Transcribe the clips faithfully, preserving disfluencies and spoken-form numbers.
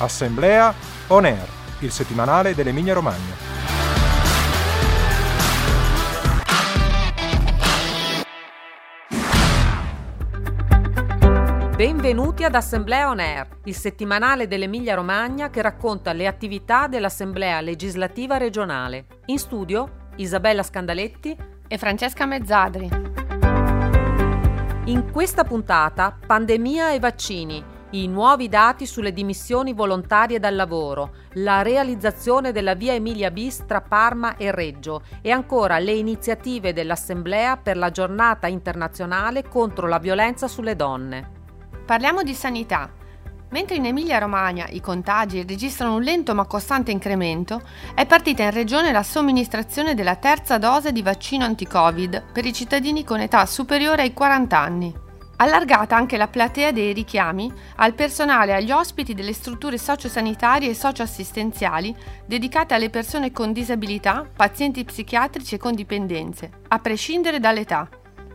Assemblea On Air, il settimanale dell'Emilia Romagna. Benvenuti ad Assemblea On Air, il settimanale dell'Emilia Romagna che racconta le attività dell'Assemblea legislativa regionale. In studio Isabella Scandaletti e Francesca Mezzadri. In questa puntata, pandemia e vaccini, i nuovi dati sulle dimissioni volontarie dal lavoro, la realizzazione della via Emilia bis tra Parma e Reggio e ancora le iniziative dell'Assemblea per la giornata internazionale contro la violenza sulle donne. Parliamo di sanità. Mentre in Emilia-Romagna i contagi registrano un lento ma costante incremento, è partita in regione la somministrazione della terza dose di vaccino anti-Covid per i cittadini con età superiore ai quaranta anni. Allargata anche la platea dei richiami al personale e agli ospiti delle strutture sociosanitarie e socioassistenziali dedicate alle persone con disabilità, pazienti psichiatrici e con dipendenze, a prescindere dall'età.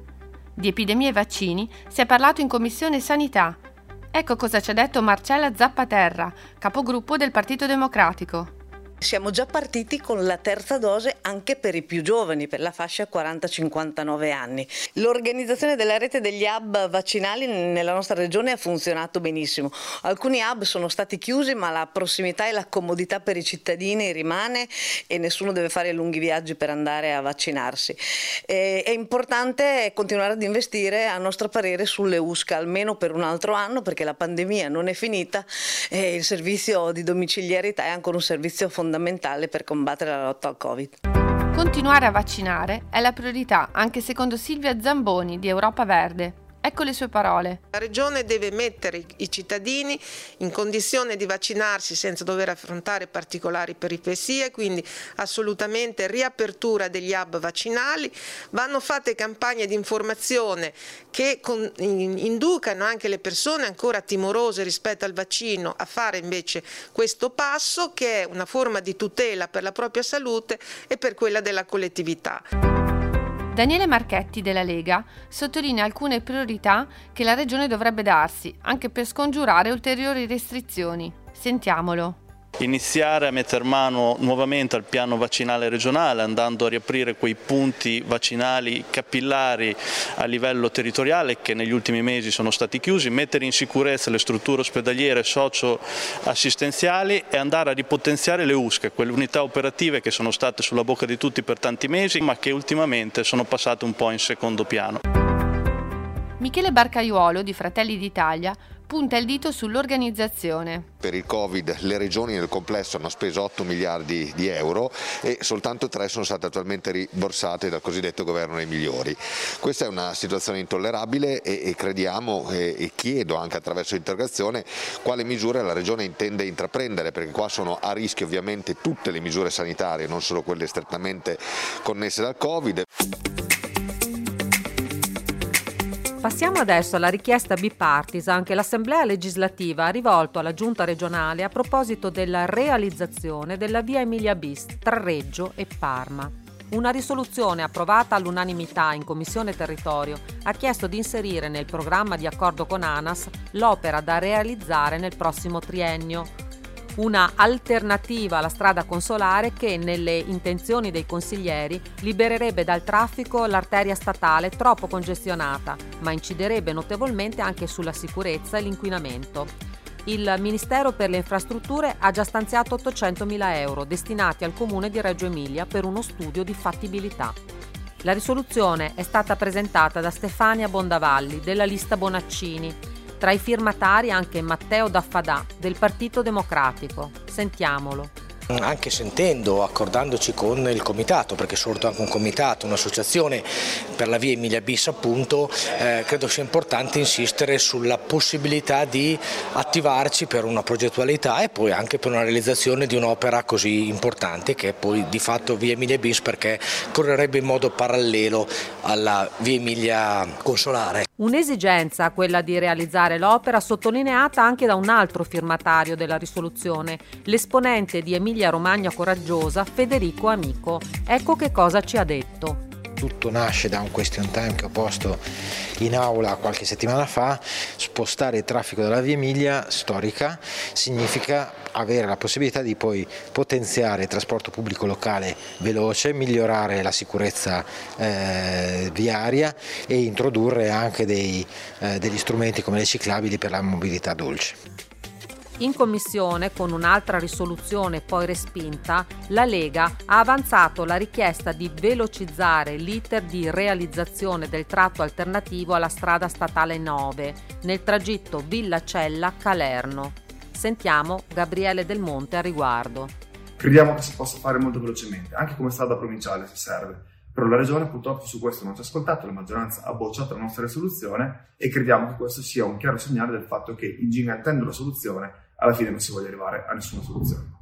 Di epidemie e vaccini si è parlato in Commissione Sanità. Ecco cosa ci ha detto Marcella Zappaterra, capogruppo del Partito Democratico. Siamo già partiti con la terza dose anche per i più giovani, per la fascia quaranta cinquantanove anni. L'organizzazione della rete degli hub vaccinali nella nostra regione ha funzionato benissimo. Alcuni hub sono stati chiusi, ma la prossimità e la comodità per i cittadini rimane e nessuno deve fare lunghi viaggi per andare a vaccinarsi. E, è importante continuare ad investire, a nostro parere, sulle U S C A almeno per un altro anno, perché la pandemia non è finita e il servizio di domiciliarità è ancora un servizio fondamentale fondamentale per combattere la lotta al Covid. Continuare a vaccinare è la priorità, anche secondo Silvia Zamboni di Europa Verde. Ecco le sue parole. La Regione deve mettere i cittadini in condizione di vaccinarsi senza dover affrontare particolari peripecie, quindi assolutamente riapertura degli hub vaccinali. Vanno fatte campagne di informazione che con, in, inducano anche le persone ancora timorose rispetto al vaccino a fare invece questo passo, che è una forma di tutela per la propria salute e per quella della collettività. Daniele Marchetti della Lega sottolinea alcune priorità che la Regione dovrebbe darsi, anche per scongiurare ulteriori restrizioni. Sentiamolo. Iniziare a mettere mano nuovamente al piano vaccinale regionale, andando a riaprire quei punti vaccinali capillari a livello territoriale che negli ultimi mesi sono stati chiusi, mettere in sicurezza le strutture ospedaliere socio-assistenziali e andare a ripotenziare le U S C A, quelle unità operative che sono state sulla bocca di tutti per tanti mesi ma che ultimamente sono passate un po' in secondo piano. Michele Barcaiuolo di Fratelli d'Italia punta il dito sull'organizzazione. Per il Covid le regioni nel complesso hanno speso otto miliardi di euro e soltanto tre sono state attualmente rimborsate dal cosiddetto governo dei migliori. Questa è una situazione intollerabile e, e crediamo e, e chiedo anche attraverso l'interrogazione quale misure la regione intende intraprendere, perché qua sono a rischio ovviamente tutte le misure sanitarie, non solo quelle strettamente connesse dal Covid. Passiamo adesso alla richiesta bipartisan che l'Assemblea legislativa ha rivolto alla Giunta regionale a proposito della realizzazione della via Emilia bis tra Reggio e Parma. Una risoluzione approvata all'unanimità in Commissione Territorio ha chiesto di inserire nel programma di accordo con ANAS l'opera da realizzare nel prossimo triennio. Una alternativa alla strada consolare che, nelle intenzioni dei consiglieri, libererebbe dal traffico l'arteria statale troppo congestionata, ma inciderebbe notevolmente anche sulla sicurezza e l'inquinamento. Il Ministero per le Infrastrutture ha già stanziato ottocentomila euro destinati al Comune di Reggio Emilia per uno studio di fattibilità. La risoluzione è stata presentata da Stefania Bondavalli della lista Bonaccini. Tra i firmatari anche Matteo Daffadà del Partito Democratico. Sentiamolo. Anche sentendo, accordandoci con il comitato, perché è sorto anche un comitato, un'associazione per la via Emilia bis appunto, eh, credo sia importante insistere sulla possibilità di attivarci per una progettualità e poi anche per una realizzazione di un'opera così importante che è poi di fatto via Emilia bis, perché correrebbe in modo parallelo alla via Emilia consolare. Un'esigenza, quella di realizzare l'opera, sottolineata anche da un altro firmatario della risoluzione, l'esponente di Emilia Romagna Coraggiosa Federico Amico. Ecco che cosa ci ha detto. tutto nasce da un question time che ho posto in aula qualche settimana fa. Spostare il traffico dalla via Emilia storica significa avere la possibilità di poi potenziare il trasporto pubblico locale veloce, migliorare la sicurezza eh, viaria e introdurre anche dei, eh, degli strumenti come le ciclabili per la mobilità dolce. In commissione, con un'altra risoluzione poi respinta, la Lega ha avanzato la richiesta di velocizzare l'iter di realizzazione del tratto alternativo alla strada statale nove nel tragitto Villacella-Calerno. Sentiamo Gabriele Del Monte a riguardo. Crediamo che si possa fare molto velocemente, anche come strada provinciale se serve. Però la Regione purtroppo su questo non ci ha ascoltato, la maggioranza ha bocciato la nostra risoluzione e crediamo che questo sia un chiaro segnale del fatto che, ingigantendo la soluzione, alla fine non si voglia arrivare a nessuna soluzione.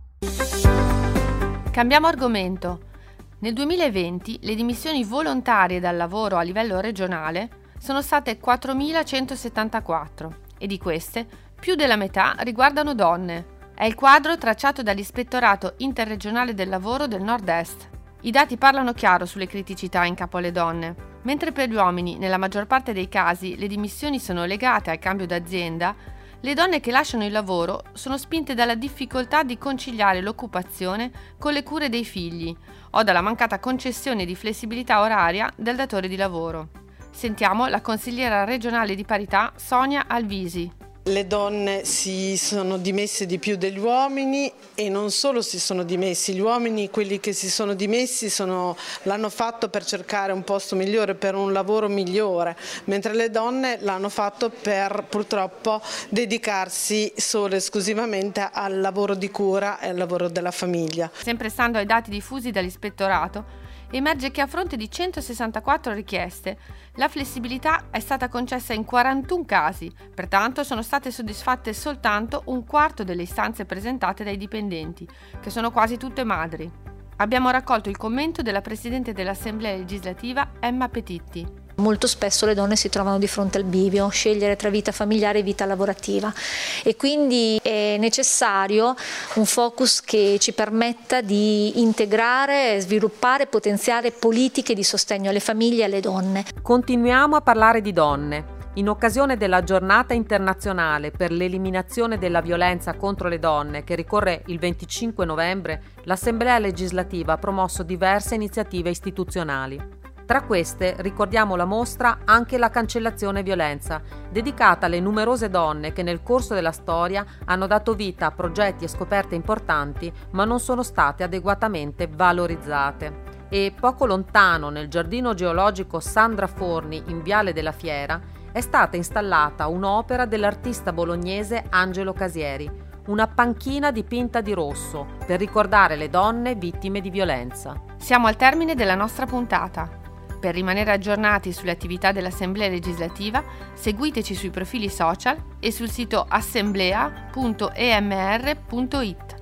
Cambiamo argomento. Nel duemilaventi le dimissioni volontarie dal lavoro a livello regionale sono state quattromilacentosettantaquattro e di queste più della metà riguardano donne. È il quadro tracciato dall'Ispettorato Interregionale del Lavoro del Nord-Est. I dati parlano chiaro sulle criticità in capo alle donne. Mentre per gli uomini, nella maggior parte dei casi, le dimissioni sono legate al cambio d'azienda, le donne che lasciano il lavoro sono spinte dalla difficoltà di conciliare l'occupazione con le cure dei figli o dalla mancata concessione di flessibilità oraria del datore di lavoro. Sentiamo la consigliera regionale di parità Sonia Alvisi. Le donne si sono dimesse di più degli uomini e non solo si sono dimessi, gli uomini, quelli che si sono dimessi, sono, l'hanno fatto per cercare un posto migliore, per un lavoro migliore, mentre le donne l'hanno fatto per purtroppo dedicarsi solo e esclusivamente al lavoro di cura e al lavoro della famiglia. Sempre stando ai dati diffusi dall'Ispettorato, emerge che a fronte di centosessantaquattro richieste, la flessibilità è stata concessa in quarantuno casi, pertanto sono state soddisfatte soltanto un quarto delle istanze presentate dai dipendenti, che sono quasi tutte madri. Abbiamo raccolto il commento della Presidente dell'Assemblea legislativa Emma Petitti. Molto spesso le donne si trovano di fronte al bivio, scegliere tra vita familiare e vita lavorativa, e quindi è necessario un focus che ci permetta di integrare, sviluppare e potenziare politiche di sostegno alle famiglie e alle donne. Continuiamo a parlare di donne. In occasione della giornata internazionale per l'eliminazione della violenza contro le donne, che ricorre il venticinque novembre, l'Assemblea legislativa ha promosso diverse iniziative istituzionali. Tra queste ricordiamo la mostra Anche la cancellazione violenza, dedicata alle numerose donne che nel corso della storia hanno dato vita a progetti e scoperte importanti, ma non sono state adeguatamente valorizzate. E poco lontano, nel giardino geologico Sandra Forni, in Viale della Fiera, è stata installata un'opera dell'artista bolognese Angelo Casieri, una panchina dipinta di rosso, per ricordare le donne vittime di violenza. Siamo al termine della nostra puntata. Per rimanere aggiornati sulle attività dell'Assemblea legislativa, seguiteci sui profili social e sul sito assemblea punto e m r punto i t.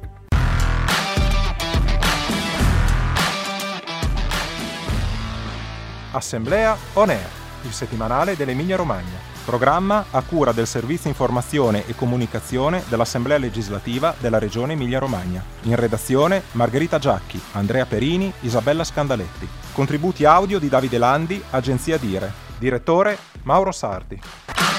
Assemblea On Air, il settimanale dell'Emilia Romagna. Programma a cura del Servizio Informazione e Comunicazione dell'Assemblea Legislativa della Regione Emilia Romagna. In redazione Margherita Giacchi, Andrea Perini, Isabella Scandaletti. Contributi audio di Davide Landi, Agenzia Dire. Direttore Mauro Sardi.